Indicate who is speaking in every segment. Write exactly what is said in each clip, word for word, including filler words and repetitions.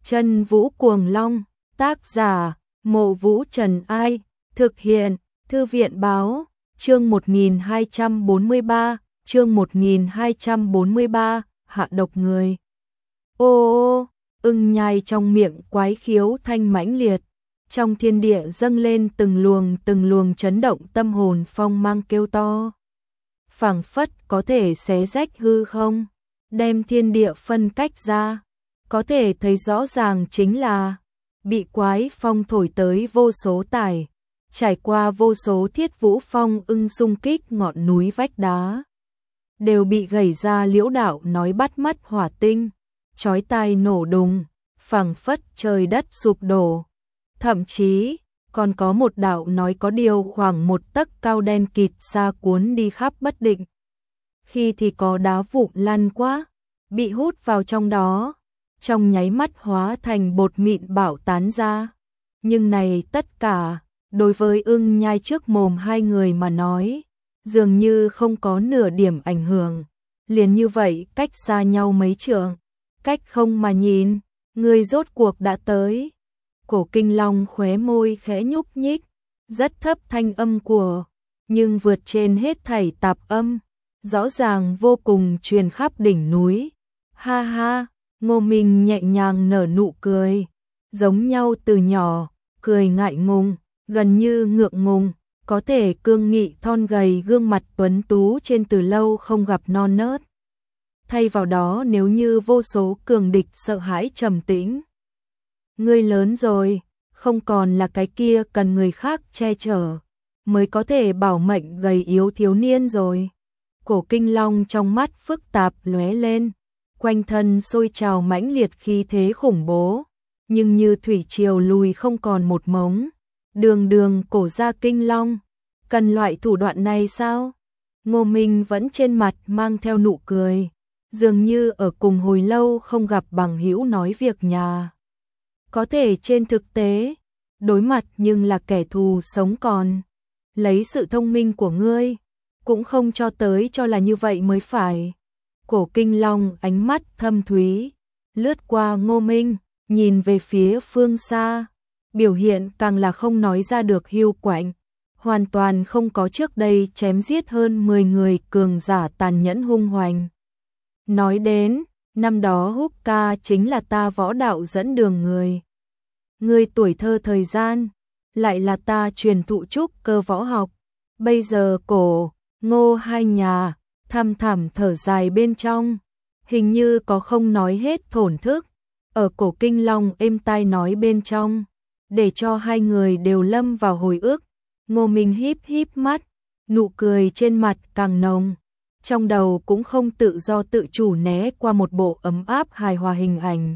Speaker 1: Chân Vũ Cuồng Long, tác giả, Mộ Vũ Trần Ai, thực hiện, Thư viện Báo, chương một nghìn hai trăm bốn mươi ba, chương một nghìn hai trăm bốn mươi ba, hạ độc người. Ô ô, ưng nhai trong miệng quái khiếu thanh mãnh liệt, trong thiên địa dâng lên từng luồng từng luồng chấn động tâm hồn phong mang kêu to. Phảng phất có thể xé rách hư không, đem thiên địa phân cách ra, có thể thấy rõ ràng chính là bị quái phong thổi tới vô số tải, trải qua vô số thiết vũ phong ưng xung kích ngọn núi vách đá, đều bị gảy ra liễu đạo nói bắt mắt hỏa tinh, chói tai nổ đùng, phảng phất trời đất sụp đổ. Thậm chí, còn có một đạo nói có điều khoảng một tấc cao đen kịt xa cuốn đi khắp bất định. Khi thì có đá vụn lăn quá, bị hút vào trong đó, trong nháy mắt hóa thành bột mịn bạo tán ra. Nhưng này tất cả, đối với ưng nhai trước mồm hai người mà nói, dường như không có nửa điểm ảnh hưởng. Liền như vậy cách xa nhau mấy trượng, cách không mà nhìn, người rốt cuộc đã tới. Cổ Kinh Long khóe môi khẽ nhúc nhích, rất thấp thanh âm của, nhưng vượt trên hết thảy tạp âm, rõ ràng vô cùng truyền khắp đỉnh núi. Ha ha, Ngô Minh nhẹ nhàng nở nụ cười, giống nhau từ nhỏ, cười ngại ngùng, gần như ngượng ngùng, có thể cương nghị thon gầy gương mặt tuấn tú trên từ lâu không gặp non nớt. Thay vào đó nếu như vô số cường địch sợ hãi trầm tĩnh. Ngươi lớn rồi, không còn là cái kia cần người khác che chở, mới có thể bảo mệnh gầy yếu thiếu niên rồi. Cổ Kinh Long trong mắt phức tạp lóe lên, quanh thân sôi trào mãnh liệt khí thế khủng bố, nhưng như thủy triều lùi không còn một mống. Đường đường cổ gia Kinh Long, cần loại thủ đoạn này sao? Ngô Minh vẫn trên mặt mang theo nụ cười, dường như ở cùng hồi lâu không gặp bằng hữu nói việc nhà. Có thể trên thực tế, đối mặt nhưng là kẻ thù sống còn. Lấy sự thông minh của ngươi, cũng không cho tới cho là như vậy mới phải. Cổ Kinh Long ánh mắt thâm thúy, lướt qua Ngô Minh, nhìn về phía phương xa, biểu hiện càng là không nói ra được hiu quạnh, hoàn toàn không có trước đây chém giết hơn mười người cường giả tàn nhẫn hung hoành. Nói đến, năm đó Húc Ca chính là ta võ đạo dẫn đường người. Ngươi tuổi thơ thời gian, lại là ta truyền thụ trúc cơ võ học. Bây giờ cổ, Ngô hai nhà, thăm thẳm thở dài bên trong, hình như có không nói hết thổn thức, ở Cổ Kinh Long êm tai nói bên trong, để cho hai người đều lâm vào hồi ức. Ngô Minh híp híp mắt, nụ cười trên mặt càng nồng, trong đầu cũng không tự do tự chủ né qua một bộ ấm áp hài hòa hình ảnh.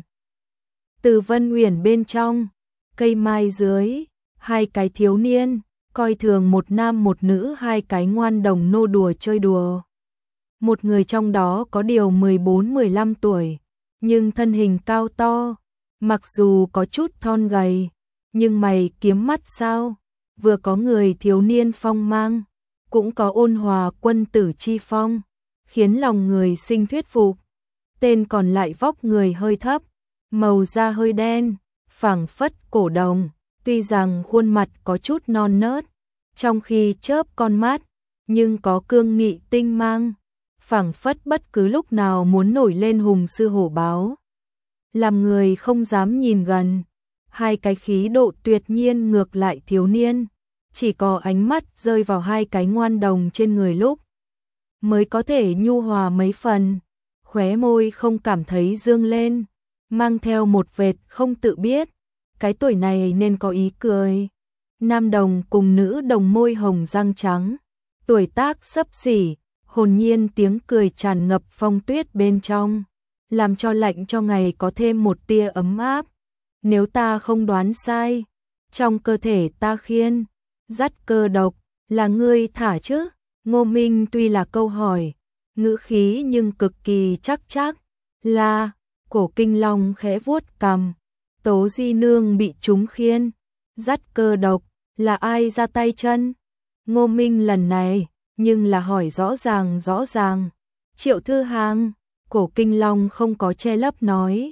Speaker 1: Từ Vân Uyển bên trong, cây mai dưới, hai cái thiếu niên, coi thường một nam một nữ hai cái ngoan đồng nô đùa chơi đùa. Một người trong đó có điều mười bốn mười lăm tuổi, nhưng thân hình cao to, mặc dù có chút thon gầy, nhưng mày kiếm mắt sao, vừa có người thiếu niên phong mang, cũng có ôn hòa quân tử chi phong, khiến lòng người sinh thuyết phục. Tên còn lại vóc người hơi thấp, màu da hơi đen, phảng phất cổ đồng, tuy rằng khuôn mặt có chút non nớt, trong khi chớp con mắt, nhưng có cương nghị tinh mang, phảng phất bất cứ lúc nào muốn nổi lên hùng sư hổ báo. Làm người không dám nhìn gần, hai cái khí độ tuyệt nhiên ngược lại thiếu niên, chỉ có ánh mắt rơi vào hai cái ngoan đồng trên người lúc, mới có thể nhu hòa mấy phần, khóe môi không cảm thấy dương lên, mang theo một vệt không tự biết, cái tuổi này nên có ý cười. Nam đồng cùng nữ đồng môi hồng răng trắng, tuổi tác xấp xỉ, hồn nhiên tiếng cười tràn ngập phong tuyết bên trong, làm cho lạnh cho ngày có thêm một tia ấm áp. Nếu ta không đoán sai, trong cơ thể ta khiên, dắt cơ độc, là ngươi thả chứ? Ngô Minh tuy là câu hỏi, ngữ khí nhưng cực kỳ chắc chắc, là, Cổ Kinh Long khẽ vuốt cằm, Tố Di Nương bị chúng khiên, dắt cơ độc, là ai ra tay chân? Ngô Minh lần này, nhưng là hỏi rõ ràng rõ ràng, Triệu Thư Hàng. Cổ Kinh Long không có che lấp nói,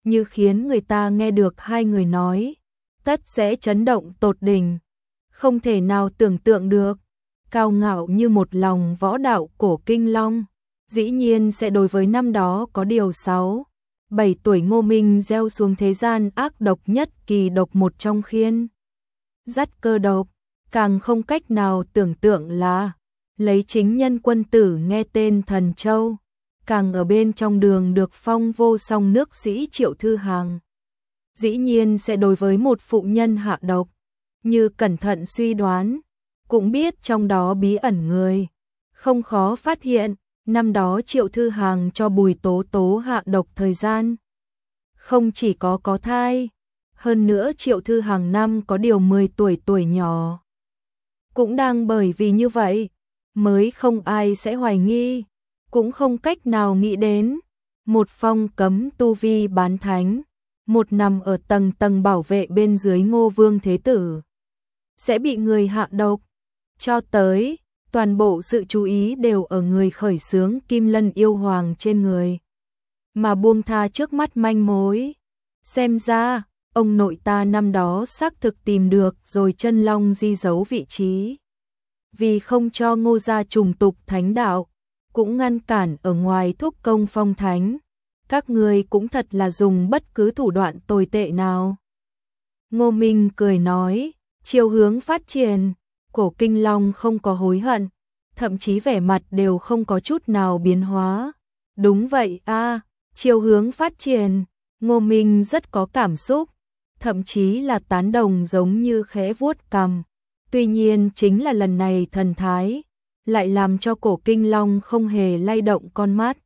Speaker 1: như khiến người ta nghe được hai người nói, tất sẽ chấn động tột đỉnh, không thể nào tưởng tượng được, cao ngạo như một lòng võ đạo cổ Kinh Long, dĩ nhiên sẽ đối với năm đó có điều sáu, bảy tuổi Ngô Minh gieo xuống thế gian ác độc nhất kỳ độc một trong khiên. Dắt cơ độc, càng không cách nào tưởng tượng là lấy chính nhân quân tử nghe tên Thần Châu, càng ở bên trong đường được phong vô song nước sĩ Triệu Thư Hằng. Dĩ nhiên sẽ đối với một phụ nhân hạ độc, như cẩn thận suy đoán, cũng biết trong đó bí ẩn người, không khó phát hiện, năm đó Triệu Thư Hằng cho Bùi Tố Tố hạ độc thời gian. Không chỉ có có thai, hơn nữa Triệu Thư Hằng năm có điều mười tuổi tuổi nhỏ. Cũng đang bởi vì như vậy, mới không ai sẽ hoài nghi, cũng không cách nào nghĩ đến. Một phong cấm tu vi bán thánh, một nằm ở tầng tầng bảo vệ bên dưới Ngô Vương Thế Tử, sẽ bị người hạ độc. Cho tới, toàn bộ sự chú ý đều ở người khởi xướng Kim Lân yêu hoàng trên người, mà buông tha trước mắt manh mối. Xem ra, ông nội ta năm đó xác thực tìm được rồi chân long di giấu vị trí. Vì không cho Ngô gia trùng tục thánh đạo, cũng ngăn cản ở ngoài thúc công phong thánh. Các người cũng thật là dùng bất cứ thủ đoạn tồi tệ nào. Ngô Minh cười nói, chiều hướng phát triển, cổ Kinh Long không có hối hận, thậm chí vẻ mặt đều không có chút nào biến hóa. Đúng vậy a, chiều hướng phát triển, Ngô Minh rất có cảm xúc, thậm chí là tán đồng giống như khẽ vuốt cằm. Tuy nhiên chính là lần này thần thái, lại làm cho cổ Kinh Long không hề lay động con mắt.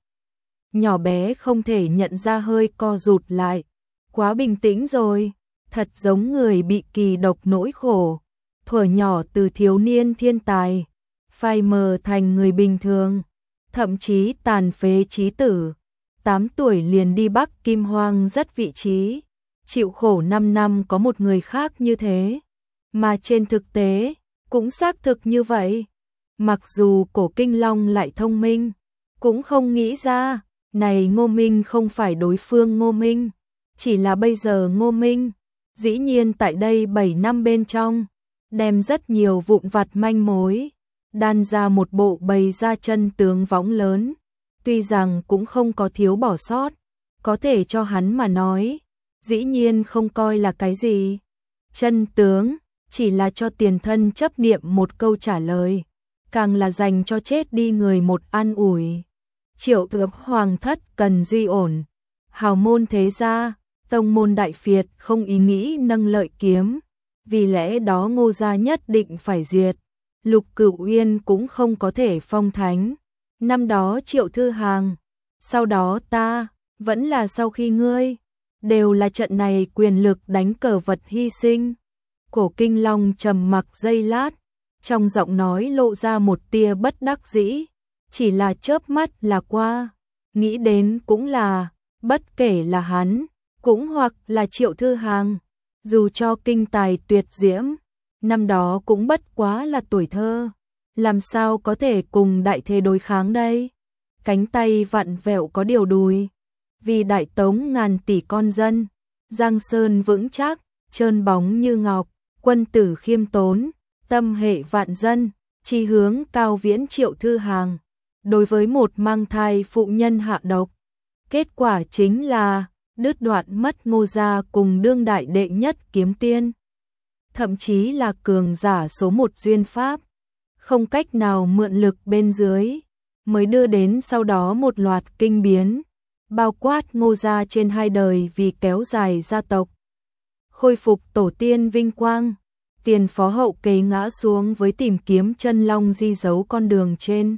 Speaker 1: Nhỏ bé không thể nhận ra hơi co rụt lại, quá bình tĩnh rồi, thật giống người bị kỳ độc nỗi khổ. Thuở nhỏ từ thiếu niên thiên tài, phai mờ thành người bình thường, thậm chí tàn phế chí tử. tám tuổi liền đi Bắc Kim Hoang rất vị trí, chịu khổ năm năm có một người khác như thế. Mà trên thực tế, cũng xác thực như vậy. Mặc dù cổ Kinh Long lại thông minh, cũng không nghĩ ra, này Ngô Minh không phải đối phương Ngô Minh, chỉ là bây giờ Ngô Minh, dĩ nhiên tại đây bảy năm bên trong, đem rất nhiều vụn vặt manh mối, đan ra một bộ bày ra chân tướng võng lớn, tuy rằng cũng không có thiếu bỏ sót, có thể cho hắn mà nói, dĩ nhiên không coi là cái gì. Chân tướng, chỉ là cho tiền thân chấp niệm một câu trả lời, càng là dành cho chết đi người một an ủi. Triệu Thượng Hoàng thất cần duy ổn, hào môn thế gia, tông môn đại phiệt không ý nghĩ nâng lợi kiếm, vì lẽ đó Ngô gia nhất định phải diệt. Lục Cửu Uyên cũng không có thể phong thánh. Năm đó Triệu Thư Hằng, sau đó ta, vẫn là sau khi ngươi, đều là trận này quyền lực đánh cờ vật hy sinh. Cổ Kinh Long trầm mặc giây lát, trong giọng nói lộ ra một tia bất đắc dĩ, chỉ là chớp mắt là qua, nghĩ đến cũng là, bất kể là hắn, cũng hoặc là Triệu Thư Hằng, dù cho kinh tài tuyệt diễm, năm đó cũng bất quá là tuổi thơ, làm sao có thể cùng đại thế đối kháng đây. Cánh tay vặn vẹo có điều đùi, vì đại tống ngàn tỷ con dân, giang sơn vững chắc, trơn bóng như ngọc, quân tử khiêm tốn, tâm hệ vạn dân, chi hướng cao viễn Triệu Thư Hằng, đối với một mang thai phụ nhân hạ độc. Kết quả chính là đứt đoạn mất Ngô gia cùng đương đại đệ nhất kiếm tiên, thậm chí là cường giả số một duyên pháp, không cách nào mượn lực bên dưới, mới đưa đến sau đó một loạt kinh biến, bao quát Ngô gia trên hai đời vì kéo dài gia tộc, khôi phục tổ tiên vinh quang, tiền phó hậu kế ngã xuống với tìm kiếm chân long di giấu con đường trên,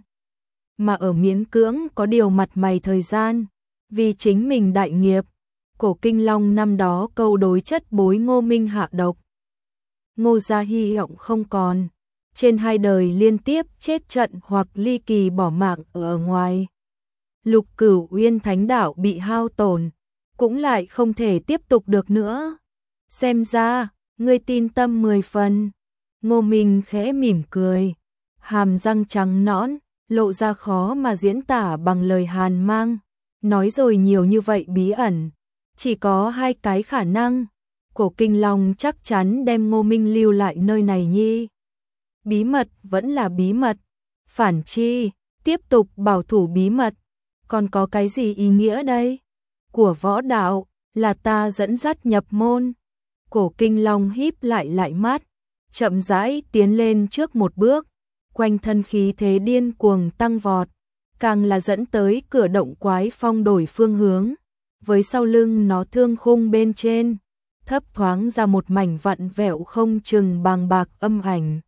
Speaker 1: mà ở miễn cưỡng có điều mặt mày thời gian, vì chính mình đại nghiệp, cổ Kinh Long năm đó câu đối chất bối Ngô Minh hạ độc. Ngô gia hy vọng không còn, trên hai đời liên tiếp chết trận hoặc ly kỳ bỏ mạng ở ngoài. Lục Cửu Uyên thánh đạo bị hao tổn, cũng lại không thể tiếp tục được nữa. Xem ra, ngươi tin tâm mười phần. Ngô Minh khẽ mỉm cười, hàm răng trắng nõn, lộ ra khó mà diễn tả bằng lời hàn mang. Nói rồi nhiều như vậy bí ẩn, Chỉ có hai cái khả năng, Cổ Kinh Long chắc chắn đem Ngô Minh lưu lại nơi này nhi. Bí mật vẫn là bí mật, phản chi, tiếp tục bảo thủ bí mật, còn có cái gì ý nghĩa đây? Của võ đạo, là ta dẫn dắt nhập môn. Cổ Kinh Long híp lại lại mắt, chậm rãi tiến lên trước một bước, quanh thân khí thế điên cuồng tăng vọt, càng là dẫn tới cửa động quái phong đổi phương hướng, với sau lưng nó thương khung bên trên, thấp thoáng ra một mảnh vặn vẹo không chừng bàng bạc âm ảnh.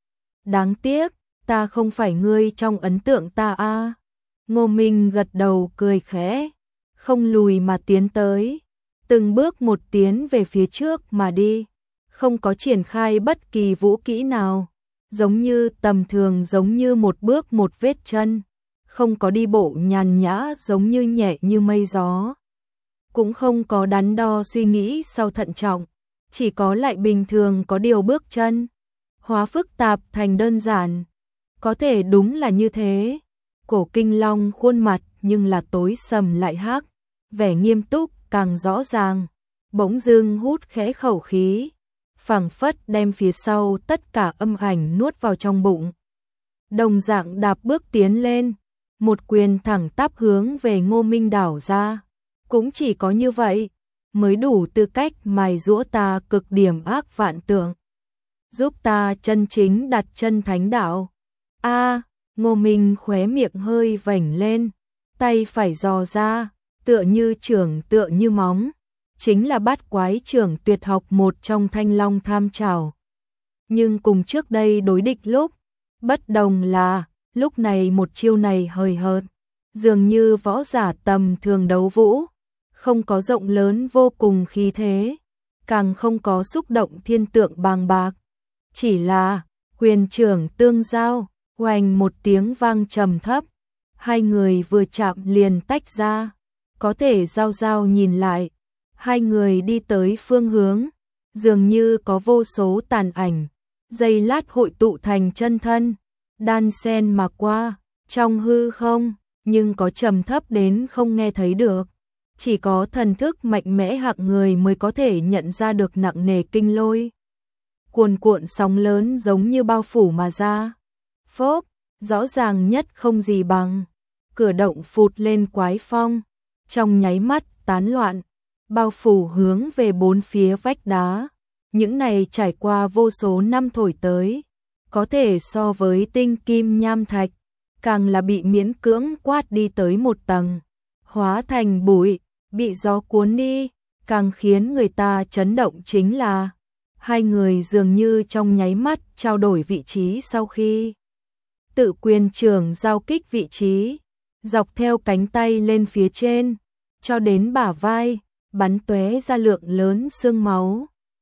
Speaker 1: Đáng tiếc, ta không phải ngươi trong ấn tượng ta a. Ngô Minh gật đầu cười khẽ, không lùi mà tiến tới, từng bước một tiến về phía trước mà đi, không có triển khai bất kỳ vũ kỹ nào, giống như tầm thường, giống như một bước một vết chân, không có đi bộ nhàn nhã giống như nhẹ như mây gió, cũng không có đắn đo suy nghĩ sau thận trọng, chỉ có lại bình thường có điều bước chân, hóa phức tạp thành đơn giản. Có thể đúng là như thế. Cổ Kinh Long khuôn mặt nhưng là tối sầm lại hắc, vẻ nghiêm túc càng rõ ràng, bỗng dưng hút khẽ khẩu khí, phảng phất đem phía sau tất cả âm ảnh nuốt vào trong bụng. Đồng dạng đạp bước tiến lên, một quyền thẳng tắp hướng về Ngô Minh đảo ra, cũng chỉ có như vậy mới đủ tư cách mài giũa ta cực điểm ác vạn tượng, giúp ta chân chính đặt chân thánh đạo. A, Ngô Minh khóe miệng hơi vểnh lên, tay phải giò ra, tựa như chưởng tựa như móng, chính là bát quái chưởng tuyệt học một trong Thanh Long Tham Trảo. Nhưng cùng trước đây đối địch lúc, bất đồng là, lúc này một chiêu này hời hợt, dường như võ giả tầm thường đấu vũ, không có rộng lớn vô cùng khí thế, càng không có xúc động thiên tượng bàng bạc, chỉ là quyền chưởng tương giao, oanh một tiếng vang trầm thấp, hai người vừa chạm liền tách ra, có thể giao giao nhìn lại, hai người đi tới phương hướng, dường như có vô số tàn ảnh, giây lát hội tụ thành chân thân, đan sen mà qua, trong hư không, nhưng có trầm thấp đến không nghe thấy được. Chỉ có thần thức mạnh mẽ hạng người mới có thể nhận ra được nặng nề kinh lôi. Cuồn cuộn sóng lớn giống như bao phủ mà ra. Phốp, rõ ràng nhất không gì bằng. Cửa động phụt lên quái phong, trong nháy mắt tán loạn, bao phủ hướng về bốn phía vách đá. Những này trải qua vô số năm thổi tới, có thể so với tinh kim nham thạch, càng là bị miễn cưỡng quát đi tới một tầng, hóa thành bụi, bị gió cuốn đi, càng khiến người ta chấn động chính là hai người dường như trong nháy mắt trao đổi vị trí sau khi tự quyền trưởng giao kích vị trí, dọc theo cánh tay lên phía trên, cho đến bả vai, bắn tóe ra lượng lớn xương máu.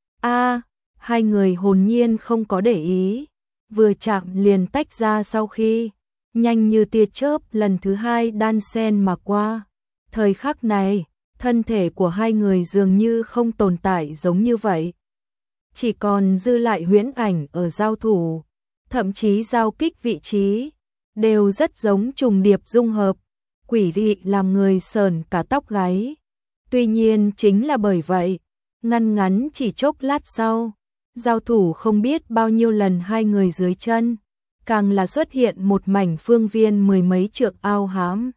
Speaker 1: A, hai người hồn nhiên không có để ý, vừa chạm liền tách ra sau khi, nhanh như tia chớp lần thứ hai đan sen mà qua. Thời khắc này, thân thể của hai người dường như không tồn tại giống như vậy. Chỉ còn dư lại huyễn ảnh ở giao thủ, thậm chí giao kích vị trí, đều rất giống trùng điệp dung hợp, quỷ dị làm người sờn cả tóc gáy. Tuy nhiên chính là bởi vậy, ngăn ngắn chỉ chốc lát sau, giao thủ không biết bao nhiêu lần hai người dưới chân, càng là xuất hiện một mảnh phương viên mười mấy trượng ao hám.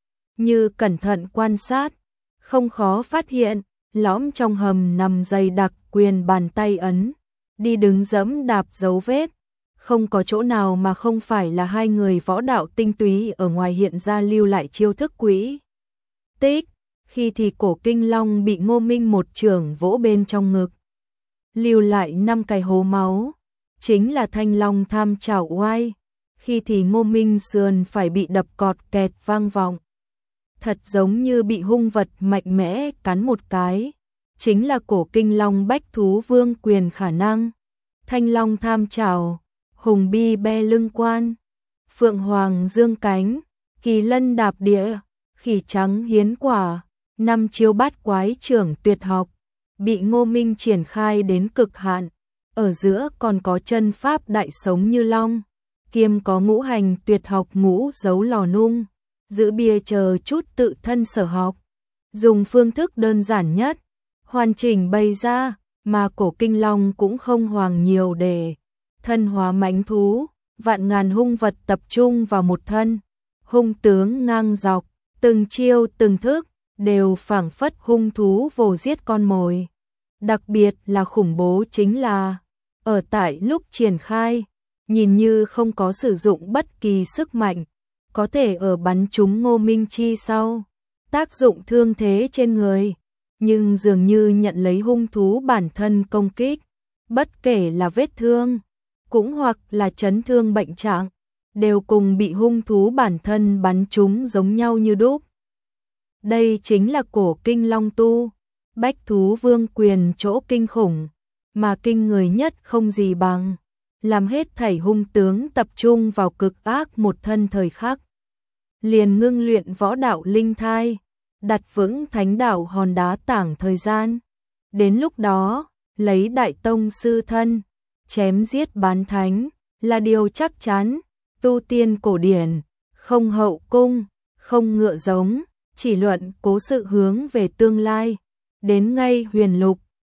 Speaker 1: Như cẩn thận quan sát, không khó phát hiện, lõm trong hầm nằm dày đặc quyền bàn tay ấn, đi đứng dẫm đạp dấu vết, không có chỗ nào mà không phải là hai người võ đạo tinh túy ở ngoài hiện ra lưu lại chiêu thức quỹ tích. Khi thì Cổ Kinh Long bị Ngô Minh một chưởng vỗ bên trong ngực, lưu lại năm cái hố máu, chính là Thanh Long Tham Trảo oai. Khi thì Ngô Minh sườn phải bị đập cọt kẹt vang vọng, thật giống như bị hung vật mạnh mẽ cắn một cái, chính là Cổ Kinh Long bách thú vương quyền khả năng. Thanh Long Tham Trảo, hùng bi be lưng quan, phượng hoàng dương cánh, kỳ lân đạp địa, khỉ trắng hiến quả, năm chiêu bát quái trưởng tuyệt học, bị Ngô Minh triển khai đến cực hạn, ở giữa còn có chân pháp đại sống như long, kiêm có ngũ hành tuyệt học ngũ dấu lò nung, giữ bia chờ chút tự thân sở học, dùng phương thức đơn giản nhất, hoàn chỉnh bày ra, mà cổ kinh long cũng không hoàng nhiều để thân hóa mãnh thú, vạn ngàn hung vật tập trung vào một thân, hung tướng ngang dọc, từng chiêu từng thức, đều phảng phất hung thú vồ giết con mồi. Đặc biệt là khủng bố chính là, ở tại lúc triển khai, nhìn như không có sử dụng bất kỳ sức mạnh, có thể ở bắn trúng Ngô Minh Chi sau, tác dụng thương thế trên người, nhưng dường như nhận lấy hung thú bản thân công kích, bất kể là vết thương, cũng hoặc là chấn thương bệnh trạng, đều cùng bị hung thú bản thân bắn trúng giống nhau như đúc. Đây chính là cổ kinh long tu, bách thú vương quyền chỗ kinh khủng, mà kinh người nhất không gì bằng, làm hết thảy hung tướng tập trung vào cực ác một thân thời khắc. Liền ngưng luyện võ đạo linh thai, đặt vững thánh đạo hòn đá tảng thời gian. Đến lúc đó, lấy đại tông sư thân, chém giết bán thánh, là điều chắc chắn. Tu tiên cổ điển, không hậu cung, không ngựa giống, chỉ luận cố sự hướng về tương lai. Đến ngay huyền lục,